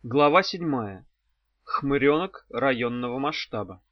Глава 7. Хмыренок районного масштаба.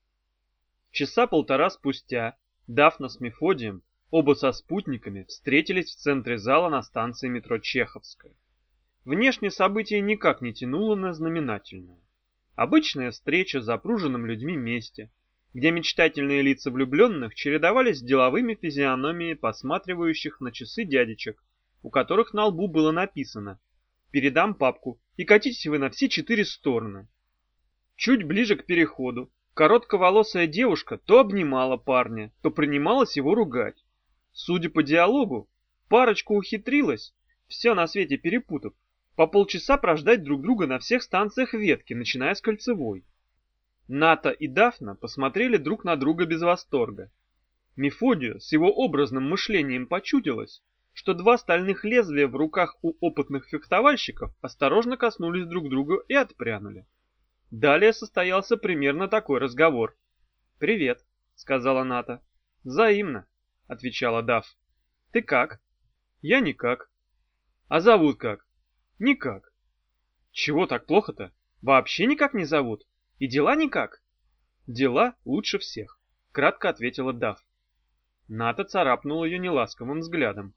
Часа полтора спустя Дафна с Мефодием, оба со спутниками, встретились в центре зала на станции метро Чеховская. Внешне событие никак не тянуло на знаменательное. Обычная встреча с запруженным людьми месте, где мечтательные лица влюбленных чередовались с деловыми физиономиями посматривающих на часы дядечек, у которых на лбу было написано: «Передам папку, и катитесь вы на все 4 стороны». Чуть ближе к переходу коротковолосая девушка то обнимала парня, то принималась его ругать. Судя по диалогу, парочка ухитрилась, все на свете перепутав, по полчаса прождать друг друга на всех станциях ветки, начиная с Кольцевой. Ната и Дафна посмотрели друг на друга без восторга. Мефодию с его образным мышлением почудилось, что два стальных лезвия в руках у опытных фехтовальщиков осторожно коснулись друг друга и отпрянули. Далее состоялся примерно такой разговор. «Привет», — сказала Ната. «Взаимно», — отвечала Даф. «Ты как?» «Я никак». «А зовут как?» «Никак». «Чего так плохо-то? Вообще никак не зовут? И дела никак?» «Дела лучше всех», — кратко ответила Даф. Ната царапнула ее неласковым взглядом.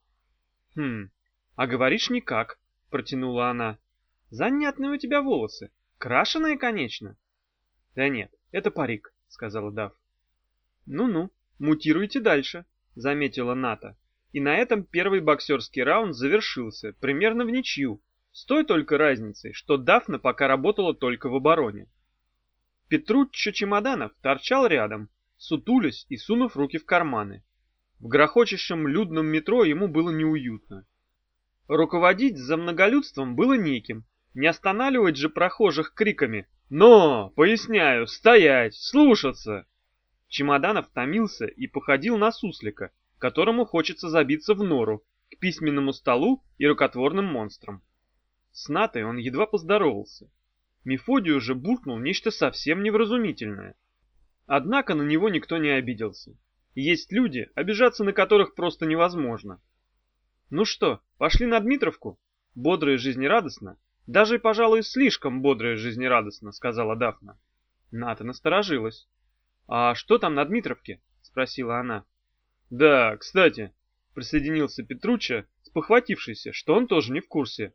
А говоришь никак», — протянула она. «Занятные у тебя волосы. Крашеные, конечно». «Да нет, это парик», — сказала Даф. «Ну-ну, мутируйте дальше», — заметила Ната. И на этом первый боксерский раунд завершился, примерно в ничью, с той только разницей, что Дафна пока работала только в обороне. Петруччо Чемоданов торчал рядом, сутулясь и сунув руки в карманы. В грохочущем людном метро ему было неуютно. Руководить за многолюдством было неким, не останавливать же прохожих криками «Но! Поясняю! Стоять! Слушаться!». Чемоданов томился и походил на суслика, которому хочется забиться в нору, к письменному столу и рукотворным монстрам. С Натой он едва поздоровался. Мефодию же буркнул нечто совсем невразумительное. Однако на него никто не обиделся. Есть люди, обижаться на которых просто невозможно. «Ну что, пошли на Дмитровку?» Бодро и жизнерадостно, даже, пожалуй, слишком бодро и жизнерадостно, сказала Дафна. Ната насторожилась. «А что там на Дмитровке?» — спросила она. «Да, кстати», — присоединился Петруччо, спохватившийся, что он тоже не в курсе.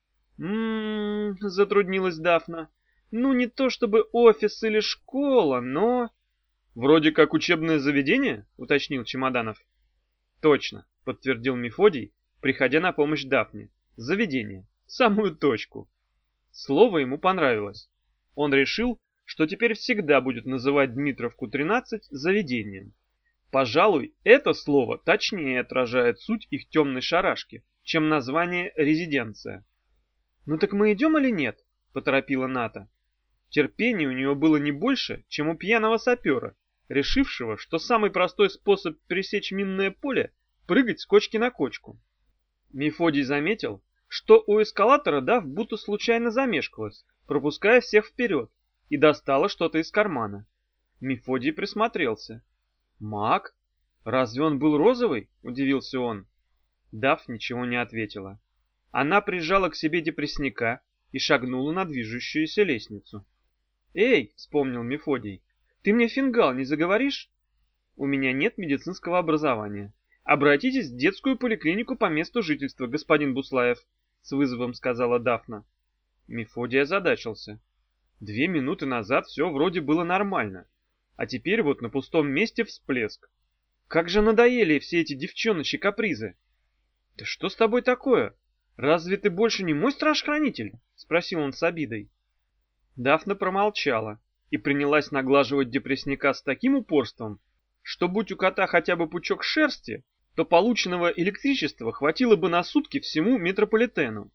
Затруднилась Дафна. «Ну, не то чтобы офис или школа, но...» «Вроде как учебное заведение?» — уточнил Чемоданов. «Точно», — подтвердил Мефодий, приходя на помощь Дафне. «Заведение. Самую точку». Слово ему понравилось. Он решил, что теперь всегда будет называть Дмитровку 13 заведением. Пожалуй, это слово точнее отражает суть их темной шарашки, чем название резиденция. «Ну так мы идем или нет?» — поторопила Ната. Терпение у нее было не больше, чем у пьяного сапера, решившего, что самый простой способ пересечь минное поле — прыгать с кочки на кочку. Мефодий заметил, что у эскалатора Даф будто случайно замешкалась, пропуская всех вперед, и достала что-то из кармана. Мефодий присмотрелся. «Маг? Разве он был розовый?» — удивился он. Даф ничего не ответила. Она прижала к себе депресняка и шагнула на движущуюся лестницу. «Эй!» — вспомнил Мефодий. «Ты мне фингал не заговоришь?» «У меня нет медицинского образования. Обратитесь в детскую поликлинику по месту жительства, господин Буслаев», — с вызовом сказала Дафна. Мефодий озадачился. 2 минуты назад все вроде было нормально, а теперь вот на пустом месте всплеск. Как же надоели все эти девчоночьи капризы! «Да что с тобой такое? Разве ты больше не мой страж-хранитель?» — спросил он с обидой. Дафна промолчала и принялась наглаживать депресняка с таким упорством, что будь у кота хотя бы пучок шерсти, то полученного электричества хватило бы на сутки всему метрополитену.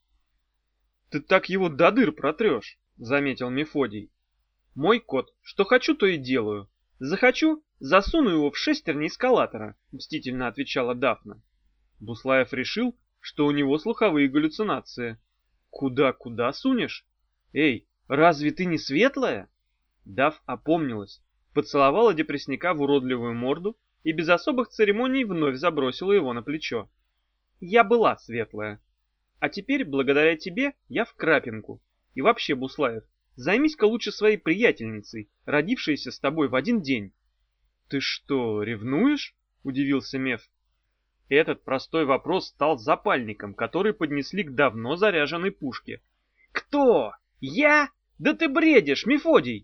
«Ты так его до дыр протрешь», — заметил Мефодий. «Мой кот, что хочу, то и делаю. Захочу, засуну его в шестерни эскалатора», — мстительно отвечала Дафна. Буслаев решил, что у него слуховые галлюцинации. «Куда сунешь? Эй, разве ты не светлая?» Даф опомнилась, поцеловала депресняка в уродливую морду и без особых церемоний вновь забросила его на плечо. «Я была светлая. А теперь, благодаря тебе, я в крапинку, И вообще, Буслаев, займись-ка лучше своей приятельницей, родившейся с тобой в один день». «Ты что, ревнуешь?» — удивился Меф. Этот простой вопрос стал запальником, который поднесли к давно заряженной пушке. «Кто? Я? Да ты бредишь, Мефодий!»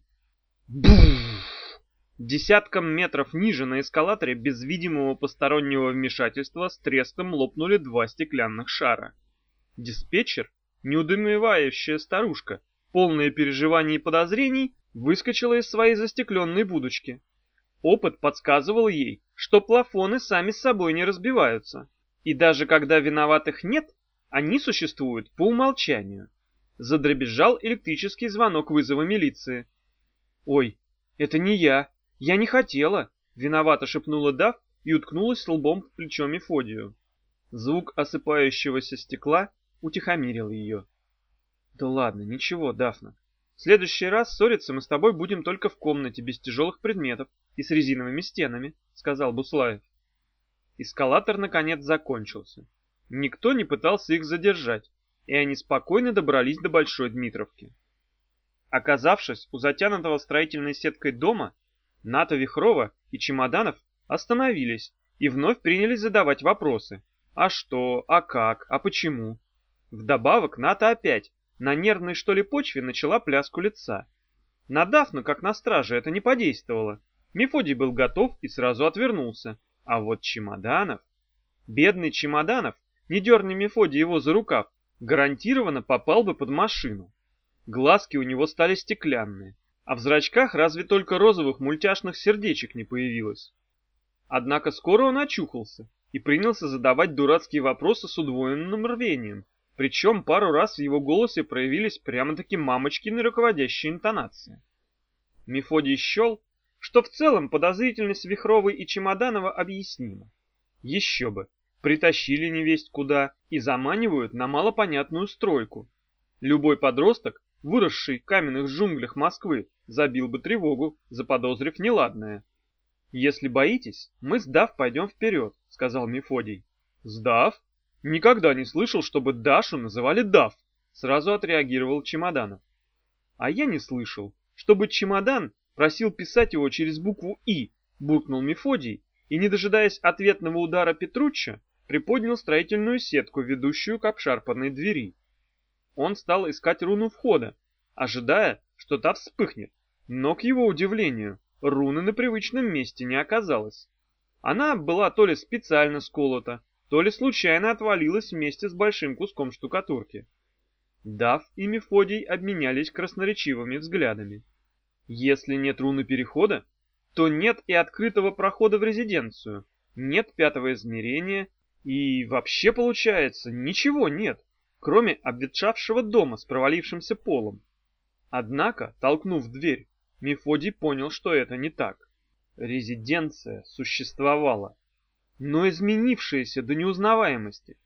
Буф! Десяткам метров ниже на эскалаторе без видимого постороннего вмешательства с треском лопнули два стеклянных шара. Диспетчер, неудумевающая старушка, полная переживаний и подозрений, выскочила из своей застекленной будочки. Опыт подсказывал ей, что плафоны сами с собой не разбиваются, и даже когда виноватых нет, они существуют по умолчанию. Задребезжал электрический звонок вызова милиции. «Ой, это не я не хотела», — виновато шепнула Дав и уткнулась лбом в плечо Мефодию. Звук осыпающегося стекла утихомирил ее. «Да ладно, ничего, Дафна. В следующий раз ссориться мы с тобой будем только в комнате без тяжелых предметов и с резиновыми стенами», — сказал Буслаев. Эскалатор наконец закончился. Никто не пытался их задержать, и они спокойно добрались до Большой Дмитровки. Оказавшись у затянутого строительной сеткой дома, Ната Вихрова и Чемоданов остановились и вновь принялись задавать вопросы. А что, а как, а почему? Вдобавок Ната опять на нервной что ли почве начала пляску лица. На Дафну, как на страже, это не подействовало. Мефодий был готов и сразу отвернулся. А вот Чемоданов... Бедный Чемоданов, не дерни Мефодий его за рукав, гарантированно попал бы под машину. Глазки у него стали стеклянные, а в зрачках разве только розовых мультяшных сердечек не появилось. Однако скоро он очухался и принялся задавать дурацкие вопросы с удвоенным рвением, причем пару раз в его голосе проявились прямо-таки мамочкины руководящие интонации. Мефодий счел, что в целом подозрительность Вихровой и Чемоданова объяснима. Еще бы, притащили невесть куда и заманивают на малопонятную стройку. Любой подросток, выросший в каменных джунглях Москвы, забил бы тревогу, заподозрив неладное. «Если боитесь, мы с Дав пойдем вперед», — сказал Мефодий. «С Дав? Никогда не слышал, чтобы Дашу называли Дав», — сразу отреагировал Чемоданов. «А я не слышал, чтобы Чемодан просил писать его через букву «И», — буркнул Мефодий, и, не дожидаясь ответного удара Петручча, приподнял строительную сетку, ведущую к обшарпанной двери. Он стал искать руну входа, ожидая, что та вспыхнет, но, к его удивлению, руны на привычном месте не оказалось. Она была то ли специально сколота, то ли случайно отвалилась вместе с большим куском штукатурки. Дав и Мефодий обменялись красноречивыми взглядами. Если нет руны перехода, то нет и открытого прохода в резиденцию, нет пятого измерения, и вообще получается, ничего нет, кроме обветшавшего дома с провалившимся полом. Однако, толкнув дверь, Мефодий понял, что это не так. Резиденция существовала, но изменившаяся до неузнаваемости.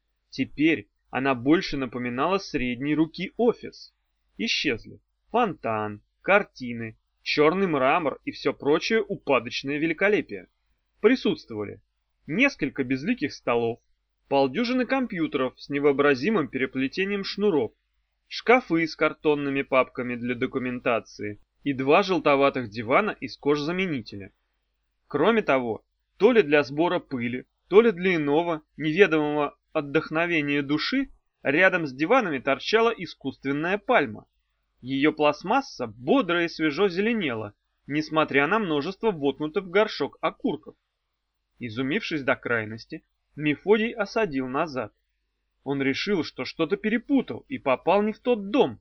Теперь она больше напоминала средней руки офис. Исчезли фонтан, картины, черный мрамор и все прочее упадочное великолепие. Присутствовали несколько безликих столов, полдюжины компьютеров с невообразимым переплетением шнуров, шкафы с картонными папками для документации и два желтоватых дивана из кожзаменителя. Кроме того, то ли для сбора пыли, то ли для иного, неведомого отдохновения души, рядом с диванами торчала искусственная пальма. Ее пластмасса бодро и свежо зеленела, несмотря на множество воткнутых в горшок окурков. Изумившись до крайности, Мефодий осадил назад. Он решил, что что-то перепутал и попал не в тот дом.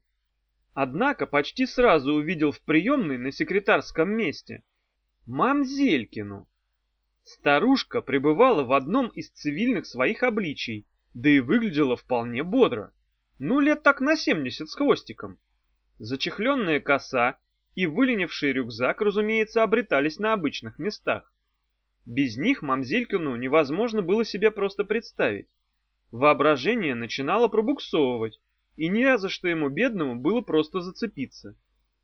Однако почти сразу увидел в приемной на секретарском месте мамзелькину. Старушка пребывала в одном из цивильных своих обличий, да и выглядела вполне бодро. Ну, лет так на 70 с хвостиком. Зачехленная коса и выленивший рюкзак, разумеется, обретались на обычных местах. Без них мамзелькину невозможно было себе просто представить. Воображение начинало пробуксовывать, и не за что ему бедному было просто зацепиться.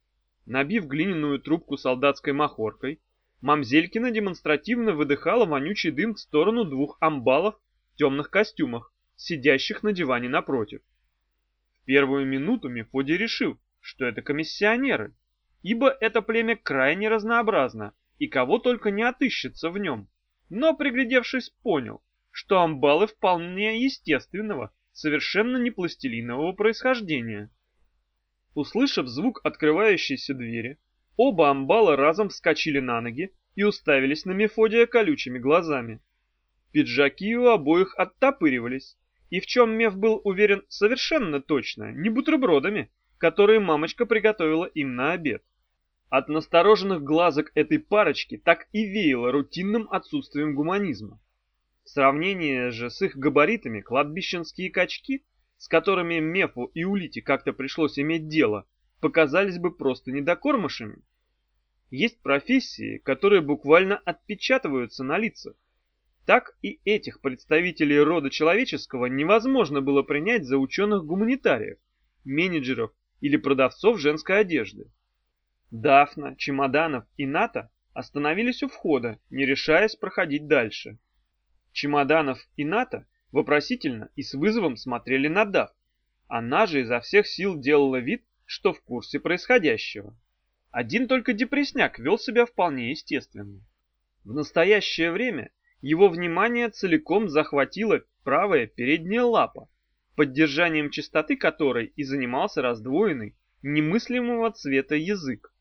Набив глиняную трубку солдатской махоркой, мамзелькина демонстративно выдыхала вонючий дым в сторону двух амбалов в темных костюмах, сидящих на диване напротив. первую минуту Мефодий решил, что это комиссионеры, ибо это племя крайне разнообразно, и кого только не отыщется в нем. Но, приглядевшись, понял, что амбалы вполне естественного, совершенно не пластилинового происхождения. Услышав звук открывающейся двери, оба амбала разом вскочили на ноги и уставились на Мефодия колючими глазами. Пиджаки у обоих оттопыривались, и в чем Меф был уверен совершенно точно, не бутербродами, которые мамочка приготовила им на обед. От настороженных глазок этой парочки так и веяло рутинным отсутствием гуманизма. В сравнении же с их габаритами кладбищенские качки, с которыми Мефу и Улите как-то пришлось иметь дело, показались бы просто недокормышами. Есть профессии, которые буквально отпечатываются на лицах. Так и этих представителей рода человеческого невозможно было принять за ученых-гуманитариев, менеджеров или продавцов женской одежды. Дафна, Чемоданов и Ната остановились у входа, не решаясь проходить дальше. Чемоданов и Ната вопросительно и с вызовом смотрели на Даф. Она же изо всех сил делала вид, что в курсе происходящего. Один только Депресняк вел себя вполне естественно. В настоящее время его внимание целиком захватила правая передняя лапа, поддержанием чистоты которой и занимался раздвоенный, немыслимого цвета язык.